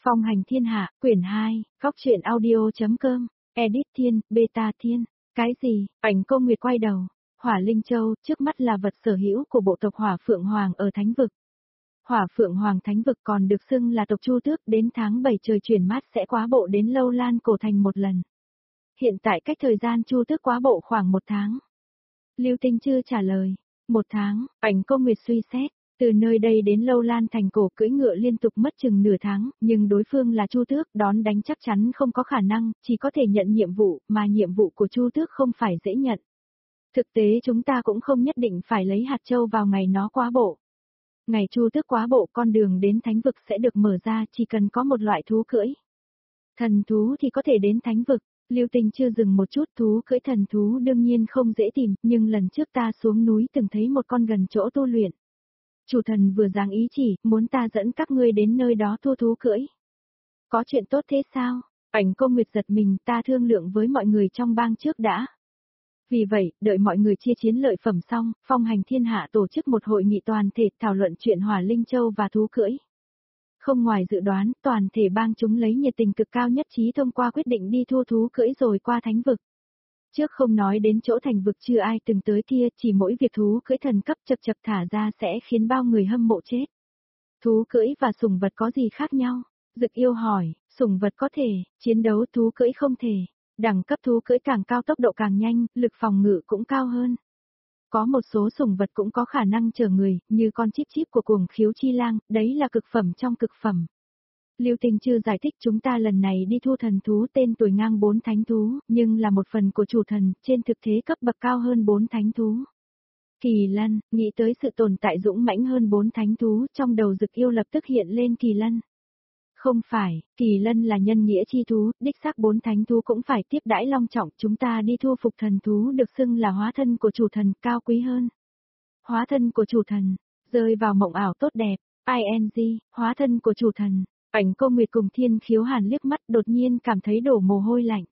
Phong hành thiên hạ, quyển 2, góc truyện audio.com, edit Thiên, beta Thiên. Cái gì? Ảnh Cô Nguyệt quay đầu. Hỏa Linh Châu, trước mắt là vật sở hữu của bộ tộc Hỏa Phượng Hoàng ở Thánh Vực. Hỏa Phượng Hoàng Thánh Vực còn được xưng là tộc Chu Tước, đến tháng 7 trời chuyển mát sẽ quá bộ đến Lâu Lan Cổ Thành một lần. Hiện tại cách thời gian Chu Tước quá bộ khoảng 1 tháng. Lưu Tinh chưa trả lời. 1 tháng, Ảnh Cô Nguyệt suy xét. Từ nơi đây đến Lâu Lan Thành Cổ cưỡi ngựa liên tục mất chừng nửa tháng, nhưng đối phương là Chu Tước, đón đánh chắc chắn không có khả năng, chỉ có thể nhận nhiệm vụ, mà nhiệm vụ của Chu Tước không phải dễ nhận. Thực tế chúng ta cũng không nhất định phải lấy hạt châu vào ngày nó quá bộ. Ngày Chu Tước quá bộ, con đường đến Thánh Vực sẽ được mở ra, chỉ cần có một loại thú cưỡi. Thần thú thì có thể đến Thánh Vực. Lưu Tinh chưa dừng một chút, thú cưỡi thần thú đương nhiên không dễ tìm, nhưng lần trước ta xuống núi từng thấy một con gần chỗ tu luyện. Chủ thần vừa giáng ý chỉ, muốn ta dẫn các ngươi đến nơi đó thua thú cưỡi. Có chuyện tốt thế sao? Ảnh Cô Nguyệt giật mình, ta thương lượng với mọi người trong bang trước đã. Vì vậy, đợi mọi người chia chiến lợi phẩm xong, Phong hành thiên hạ tổ chức một hội nghị toàn thể thảo luận chuyện Hỏa Linh Châu và thú cưỡi. Không ngoài dự đoán, toàn thể bang chúng lấy nhiệt tình cực cao nhất trí thông qua quyết định đi thua thú cưỡi rồi qua Thánh Vực. Trước không nói đến chỗ Thành Vực chưa ai từng tới kia, chỉ mỗi việc thú cưỡi thần cấp chập chập thả ra sẽ khiến bao người hâm mộ chết. Thú cưỡi và sủng vật có gì khác nhau? Dực Yêu hỏi, sủng vật có thể, chiến đấu thú cưỡi không thể. Đẳng cấp thú cưỡi càng cao tốc độ càng nhanh, lực phòng ngự cũng cao hơn. Có một số sủng vật cũng có khả năng chở người, như con Chíp Chíp của Cuồng Khiếu Chi Lang, đấy là cực phẩm trong cực phẩm. Lưu Tinh chưa giải thích chúng ta lần này đi thu thần thú tên tuổi ngang 4 thánh thú, nhưng là một phần của chủ thần, trên thực thế cấp bậc cao hơn 4 thánh thú. Kỳ lân, nghĩ tới sự tồn tại dũng mãnh hơn 4 thánh thú, trong đầu Dực Yêu lập tức hiện lên kỳ lân. Không phải, kỳ lân là nhân nghĩa chi thú, đích xác 4 thánh thú cũng phải tiếp đãi long trọng, chúng ta đi thu phục thần thú được xưng là hóa thân của chủ thần, cao quý hơn. Hóa thân của chủ thần, rơi vào mộng ảo tốt đẹp, ing, hóa thân của chủ thần. Ảnh Cô Nguyệt cùng Thiên Khiếu Hàn liếc mắt đột nhiên cảm thấy đổ mồ hôi lạnh.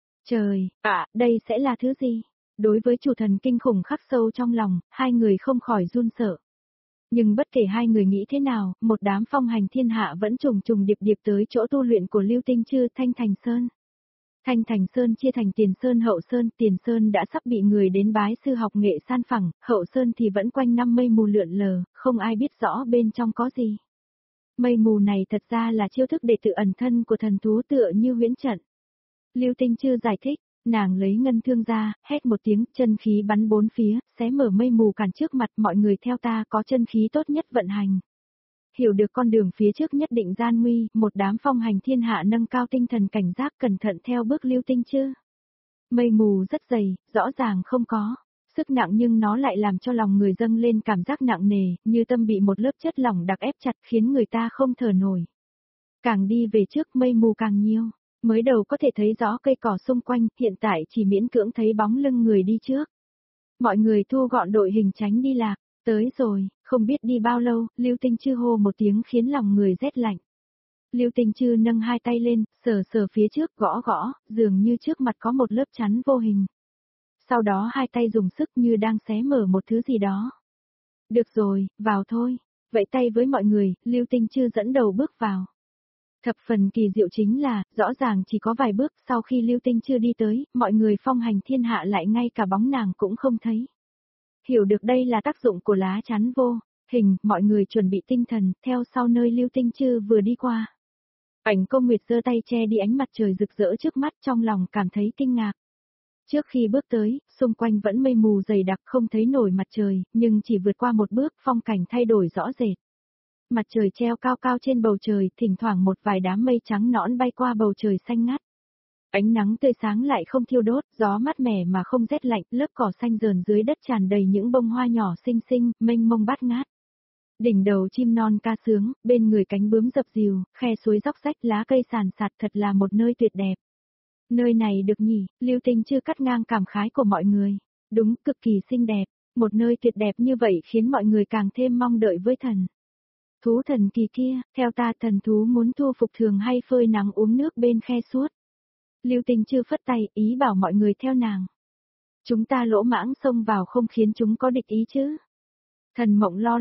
Trời, đây sẽ là thứ gì? Đối với chủ thần kinh khủng khắc sâu trong lòng, hai người không khỏi run sợ. Nhưng bất kể hai người nghĩ thế nào, một đám phong hành thiên hạ vẫn trùng trùng điệp điệp tới chỗ tu luyện của Lưu Tinh Chư Thanh Thành Sơn. Thanh Thành Sơn chia thành Tiền Sơn Hậu Sơn, Tiền Sơn đã sắp bị người đến bái sư học nghệ san phẳng, Hậu Sơn thì vẫn quanh năm mây mù lượn lờ, không ai biết rõ bên trong có gì. Mây mù này thật ra là chiêu thức để tự ẩn thân của thần thú tựa như huyễn trận. Lưu Tinh Chư giải thích, nàng lấy ngân thương ra, hét một tiếng, chân khí bắn bốn phía, xé mở mây mù cản trước mặt mọi người theo ta có chân khí tốt nhất vận hành. Hiểu được con đường phía trước nhất định gian nguy, một đám phong hành thiên hạ nâng cao tinh thần cảnh giác cẩn thận theo bước Lưu Tinh Chư. Mây mù rất dày, rõ ràng không có sức nặng nhưng nó lại làm cho lòng người dâng lên cảm giác nặng nề, như tâm bị một lớp chất lỏng đặc ép chặt khiến người ta không thở nổi. Càng đi về trước mây mù càng nhiều, mới đầu có thể thấy rõ cây cỏ xung quanh, hiện tại chỉ miễn cưỡng thấy bóng lưng người đi trước. Mọi người thu gọn đội hình tránh đi lạc, tới rồi, không biết đi bao lâu, Lưu Tinh Chư hô một tiếng khiến lòng người rét lạnh. Lưu Tinh Chư nâng hai tay lên, sờ sờ phía trước gõ gõ, dường như trước mặt có một lớp chắn vô hình. Sau đó hai tay dùng sức như đang xé mở một thứ gì đó. Được rồi, vào thôi. Vẫy tay với mọi người, Lưu Tinh Chư dẫn đầu bước vào. Thập phần kỳ diệu chính là, rõ ràng chỉ có vài bước sau khi Lưu Tinh Chư đi tới, mọi người phong hành thiên hạ lại ngay cả bóng nàng cũng không thấy. Hiểu được đây là tác dụng của lá chắn vô hình, mọi người chuẩn bị tinh thần, theo sau nơi Lưu Tinh Chư vừa đi qua. Ảnh Cô Nguyệt giơ tay che đi ánh mặt trời rực rỡ trước mắt, trong lòng cảm thấy kinh ngạc. Trước khi bước tới, xung quanh vẫn mây mù dày đặc không thấy nổi mặt trời, nhưng chỉ vượt qua một bước phong cảnh thay đổi rõ rệt. Mặt trời treo cao cao trên bầu trời, thỉnh thoảng một vài đám mây trắng nõn bay qua bầu trời xanh ngắt. Ánh nắng tươi sáng lại không thiêu đốt, gió mát mẻ mà không rét lạnh, lớp cỏ xanh rờn dưới đất tràn đầy những bông hoa nhỏ xinh xinh, mênh mông bát ngát. Đỉnh đầu chim non ca sướng, bên người cánh bướm dập dìu, khe suối róc rách lá cây sàn sạt thật là một nơi tuyệt đẹp. Nơi này được nhỉ, Lưu Tinh Chư cắt ngang cảm khái của mọi người. Đúng, cực kỳ xinh đẹp, một nơi tuyệt đẹp như vậy khiến mọi người càng thêm mong đợi với thần. Thú thần kỳ kia, theo ta thần thú muốn thu phục thường hay phơi nắng uống nước bên khe suốt. Lưu Tinh Chư phất tay, ý bảo mọi người theo nàng. Chúng ta lỗ mãng xông vào không khiến chúng có địch ý chứ. Thần Mộng lo lắng,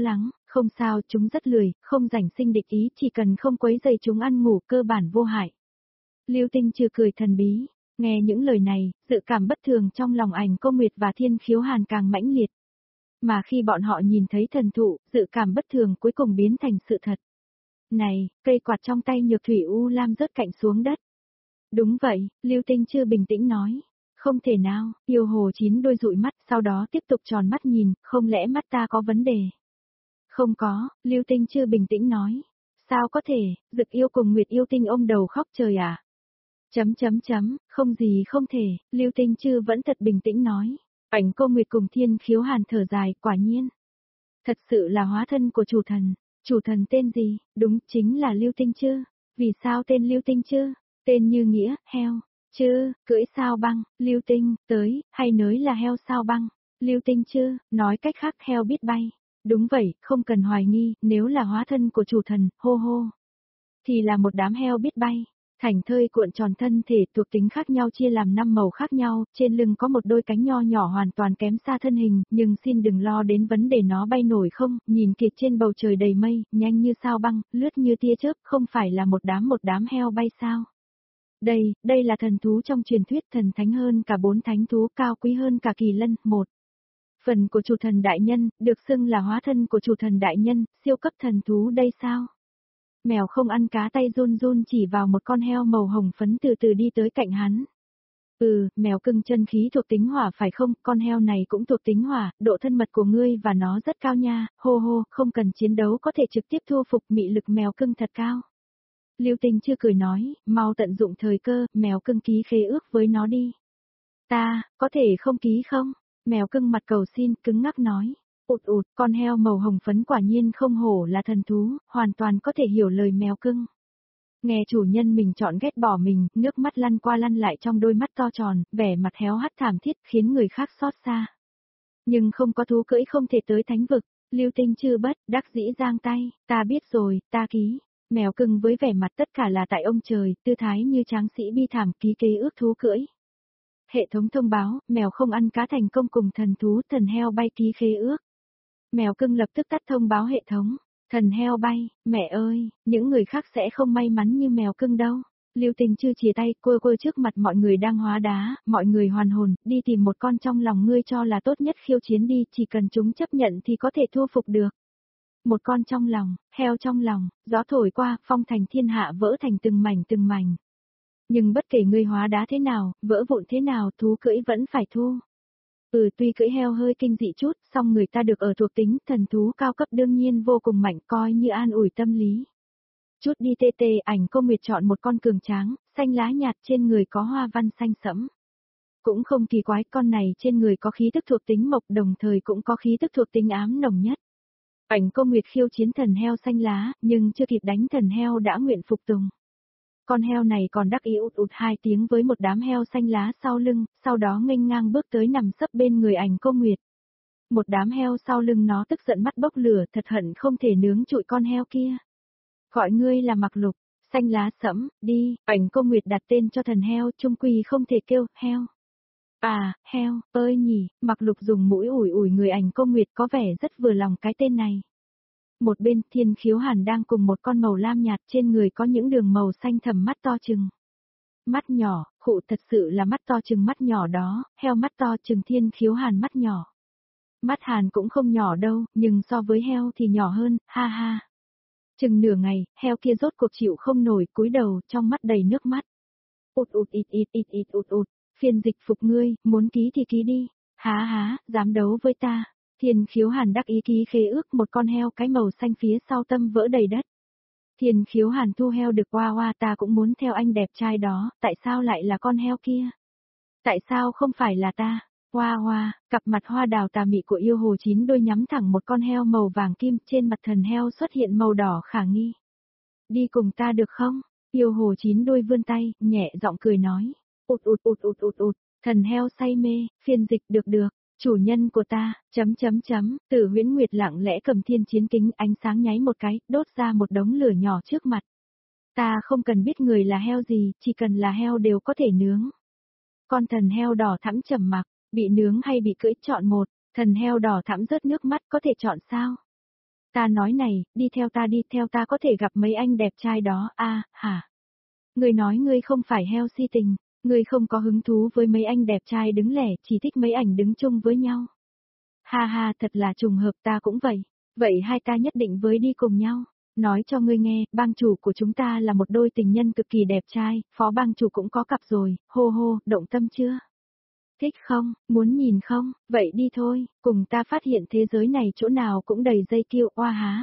Không sao, chúng rất lười, không rảnh sinh địch ý, chỉ cần không quấy rầy chúng ăn ngủ cơ bản vô hại. Lưu Tinh Trừ cười thần bí, nghe những lời này, dự cảm bất thường trong lòng Ảnh Cô Nguyệt và Thiên Khiếu Hàn càng mãnh liệt. Mà khi bọn họ nhìn thấy thần thụ, dự cảm bất thường cuối cùng biến thành sự thật. Này, cây quạt trong tay Nhược Thủy U Lam rớt cạnh xuống đất. Đúng vậy, Lưu Tinh Trư bình tĩnh nói. Không thể nào, Yêu Hồ Chín đôi dụi mắt, sau đó tiếp tục tròn mắt nhìn, không lẽ mắt ta có vấn đề? Không có, Lưu Tinh Trư bình tĩnh nói. Sao có thể, Dực Yêu cùng Nguyệt Yêu Tinh ôm đầu khóc trời à? Không gì không thể, Lưu Tinh Trư vẫn thật bình tĩnh nói. Ảnh Cô Nguyệt cùng Thiên Khiếu Hàn thở dài, quả nhiên. Thật sự là hóa thân của chủ thần tên gì, đúng chính là Lưu Tinh Trư. Vì sao tên Lưu Tinh Trư? Tên như nghĩa, heo. Chư, cưỡi sao băng, Lưu Tinh, tới, hay nới là heo sao băng. Lưu Tinh Trư, nói cách khác heo biết bay. Đúng vậy, không cần hoài nghi, nếu là hóa thân của chủ thần, hô hô. Thì là một đám heo biết bay. Thành thơi cuộn tròn thân thể thuộc tính khác nhau chia làm 5 màu khác nhau, trên lưng có một đôi cánh nho nhỏ hoàn toàn kém xa thân hình, nhưng xin đừng lo đến vấn đề nó bay nổi không, nhìn kìa trên bầu trời đầy mây, nhanh như sao băng, lướt như tia chớp, không phải là một đám heo bay sao. Đây là thần thú trong truyền thuyết, thần thánh hơn cả 4 thánh thú, cao quý hơn cả kỳ lân, một phần của chủ thần đại nhân, được xưng là hóa thân của chủ thần đại nhân, siêu cấp thần thú đây sao? Mèo không ăn cá tay run run chỉ vào một con heo màu hồng phấn từ từ đi tới cạnh hắn. Mèo cưng chân khí thuộc tính hỏa phải không, con heo này cũng thuộc tính hỏa, độ thân mật của ngươi và nó rất cao nha, hô hô, không cần chiến đấu có thể trực tiếp thu phục, mị lực mèo cưng thật cao. Lưu Tinh chưa cười nói, mau tận dụng thời cơ, mèo cưng ký khế ước với nó đi. Ta, có thể không ký không? Mèo cưng mặt cầu xin, cứng ngắc nói. Con heo màu hồng phấn quả nhiên không hổ là thần thú, hoàn toàn có thể hiểu lời mèo cưng. Nghe chủ nhân mình chọn ghét bỏ mình, nước mắt lăn qua lăn lại trong đôi mắt to tròn, vẻ mặt héo hắt thảm thiết khiến người khác xót xa. Nhưng không có thú cưỡi không thể tới thánh vực, Lưu Tinh Chư bất đắc dĩ giang tay, ta biết rồi, ta ký. Mèo cưng với vẻ mặt tất cả là tại ông trời, tư thái như tráng sĩ bi thảm ký kế ước thú cưỡi. Hệ thống thông báo, mèo không ăn cá thành công cùng thần thú, thần heo bay ký khế ước. Mèo cưng lập tức tắt thông báo hệ thống. Thần heo bay, mẹ ơi, những người khác sẽ không may mắn như mèo cưng đâu. Lưu Tình chưa chia tay, quơ quơ trước mặt mọi người đang hóa đá, mọi người hoàn hồn, đi tìm một con trong lòng ngươi cho là tốt nhất khiêu chiến đi, chỉ cần chúng chấp nhận thì có thể thu phục được. Một con trong lòng, heo trong lòng, gió thổi qua, phong thành thiên hạ vỡ thành từng mảnh. Nhưng bất kể ngươi hóa đá thế nào, vỡ vụn thế nào, thú cưỡi vẫn phải thu. Tuy cưỡi heo hơi kinh dị chút, song người ta được ở thuộc tính thần thú cao cấp đương nhiên vô cùng mạnh, coi như an ủi tâm lý. Chút đi tê tê, Ảnh Cô Nguyệt chọn một con cường tráng, xanh lá nhạt trên người có hoa văn xanh sẫm. Cũng không kỳ quái, con này trên người có khí tức thuộc tính mộc đồng thời cũng có khí tức thuộc tính ám nồng nhất. Ảnh Cô Nguyệt khiêu chiến thần heo xanh lá, nhưng chưa kịp đánh thần heo đã nguyện phục tùng. Con heo này còn đắc ý ụt 2 tiếng với một đám heo xanh lá sau lưng, sau đó nghênh ngang bước tới nằm sấp bên người Ảnh Cô Nguyệt. Một đám heo sau lưng nó tức giận mắt bốc lửa, thật hận không thể nướng trụi con heo kia. Gọi ngươi là Mặc Lục, xanh lá sẫm, đi, Ảnh Cô Nguyệt đặt tên cho thần heo, chung quy không thể kêu, heo. À, heo, ơi nhỉ, Mặc Lục dùng mũi ủi ủi người Ảnh Cô Nguyệt có vẻ rất vừa lòng cái tên này. Một bên Thiên Khiếu Hàn đang cùng một con màu lam nhạt trên người có những đường màu xanh thẳm mắt to chừng. Mắt nhỏ, khụ thật sự là mắt to chừng mắt nhỏ đó, heo mắt to chừng Thiên Khiếu Hàn mắt nhỏ. Mắt Hàn cũng không nhỏ đâu, nhưng so với heo thì nhỏ hơn, ha ha. Chừng nửa ngày, heo kia rốt cuộc chịu không nổi, cúi đầu, trong mắt đầy nước mắt. Phiên dịch phục ngươi, muốn ký thì ký đi. Há, dám đấu với ta. Thiên Khiếu Hàn đắc ý ký khế ước một con heo cái màu xanh phía sau tâm vỡ đầy đất. Thiên Khiếu Hàn thu heo được qua ta cũng muốn theo anh đẹp trai đó, tại sao lại là con heo kia? Tại sao không phải là ta? Hoa, cặp mặt hoa đào tà mị của Yêu Hồ Chín đôi nhắm thẳng một con heo màu vàng kim, trên mặt thần heo xuất hiện màu đỏ khả nghi. Đi cùng ta được không? Yêu Hồ Chín đôi vươn tay, nhẹ giọng cười nói. Thần heo say mê, phiên dịch được. Chủ nhân của ta, Tử Huyễn Nguyệt lặng lẽ cầm thiên chiến kính, ánh sáng nháy một cái, đốt ra một đống lửa nhỏ trước mặt. Ta không cần biết người là heo gì, chỉ cần là heo đều có thể nướng. Con thần heo đỏ thẫm trầm mặc, bị nướng hay bị cưỡi chọn một, thần heo đỏ thẫm rớt nước mắt có thể chọn sao? Ta nói này, đi theo ta có thể gặp mấy anh đẹp trai đó, hả? Ngươi nói ngươi không phải heo si tình, ngươi không có hứng thú với mấy anh đẹp trai đứng lẻ, chỉ thích mấy ảnh đứng chung với nhau. Ha ha, thật là trùng hợp, ta cũng vậy. Vậy hai ta nhất định với đi cùng nhau. Nói cho ngươi nghe, bang chủ của chúng ta là một đôi tình nhân cực kỳ đẹp trai, phó bang chủ cũng có cặp rồi, hô hô, động tâm chưa? Thích không, muốn nhìn không, vậy đi thôi, cùng ta phát hiện thế giới này chỗ nào cũng đầy dây kiêu, oa há.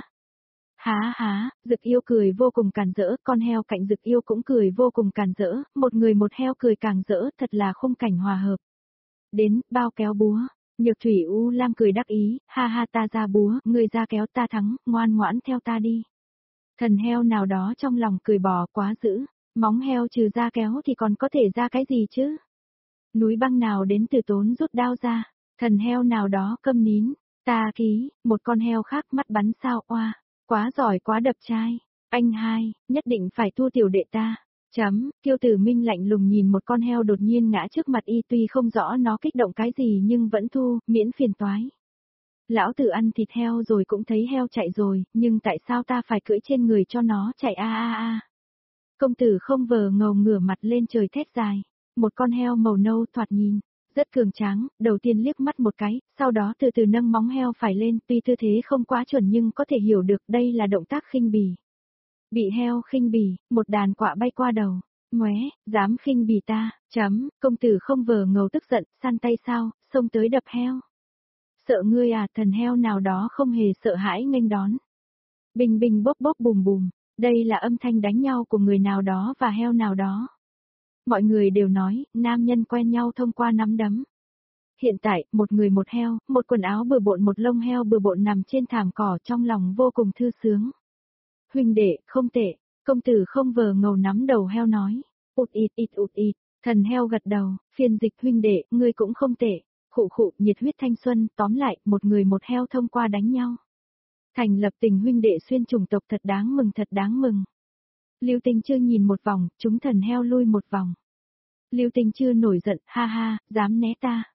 Há há, Dực Yêu cười vô cùng càn rỡ, con heo cạnh Dực Yêu cũng cười vô cùng càn rỡ, một người một heo cười càng rỡ, thật là khung cảnh hòa hợp. Đến, bao kéo búa, Nhược Thủy U Lam cười đắc ý, ha ha ta ra búa, người ra kéo ta thắng, ngoan ngoãn theo ta đi. Thần heo nào đó trong lòng cười bò quá dữ, móng heo trừ ra kéo thì còn có thể ra cái gì chứ? Núi băng nào đến từ tốn rút đao ra, thần heo nào đó câm nín, ta ký, một con heo khác mắt bắn sao oa, quá giỏi quá đập trai, anh hai, nhất định phải thu tiểu đệ ta. Kiêu Tử Minh lạnh lùng nhìn một con heo đột nhiên ngã trước mặt y tuy không rõ nó kích động cái gì nhưng vẫn thu, miễn phiền toái. Lão tử ăn thịt heo rồi cũng thấy heo chạy rồi, nhưng tại sao ta phải cưỡi trên người cho nó chạy a. Công tử không vờ ngầu ngửa mặt lên trời thét dài. Một con heo màu nâu thoạt nhìn, rất cường tráng, đầu tiên liếc mắt một cái, sau đó từ từ nâng móng heo phải lên, tuy tư thế không quá chuẩn nhưng có thể hiểu được đây là động tác khinh bỉ. Bị heo khinh bỉ, một đàn quạ bay qua đầu. Ngoé, dám khinh bỉ ta, công tử không vờ ngầu tức giận, săn tay sao, xông tới đập heo. Sợ ngươi à, thần heo nào đó không hề sợ hãi nghênh đón. Bình bình bốc bốc bùm bùm, đây là âm thanh đánh nhau của người nào đó và heo nào đó. Mọi người đều nói, nam nhân quen nhau thông qua nắm đấm. Hiện tại, một người một heo, một quần áo bừa bộn một lông heo bừa bộn nằm trên thảm cỏ trong lòng vô cùng thư sướng. Huynh đệ, không tệ, công tử không vờ ngầu nắm đầu heo nói. Ụt ịt, thần heo gật đầu, phiên dịch huynh đệ, ngươi cũng không tệ. Khụ khụ, nhiệt huyết thanh xuân, tóm lại, một người một heo thông qua đánh nhau. Thành lập tình huynh đệ xuyên chủng tộc thật đáng mừng thật đáng mừng. Lưu Tinh Chưa nhìn một vòng, chúng thần heo lui một vòng. Lưu Tinh Chưa nổi giận, ha ha, dám né ta.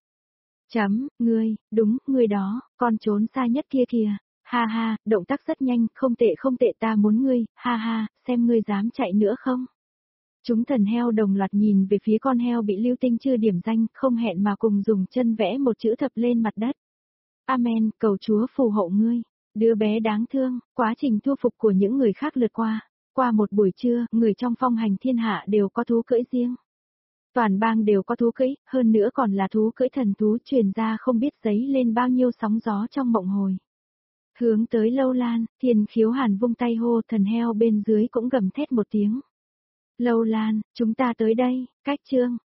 Ngươi, đúng, ngươi đó, con trốn xa nhất kia kìa. Ha ha, động tác rất nhanh, không tệ ta muốn ngươi, ha ha, xem ngươi dám chạy nữa không. Chúng thần heo đồng loạt nhìn về phía con heo bị Lưu Tinh Chưa điểm danh, không hẹn mà cùng dùng chân vẽ một chữ thập lên mặt đất. Amen, cầu Chúa phù hộ ngươi. Đứa bé đáng thương, quá trình thu phục của những người khác lượt qua. Qua một buổi trưa, người trong phong hành thiên hạ đều có thú cưỡi riêng. Toàn bang đều có thú cưỡi, hơn nữa còn là thú cưỡi thần thú truyền ra không biết giấy lên bao nhiêu sóng gió trong mộng hồi. Hướng tới Lâu Lan, Thiên Khiếu Hàn vung tay hô, thần heo bên dưới cũng gầm thét một tiếng. Lâu Lan, chúng ta tới đây, cách chương.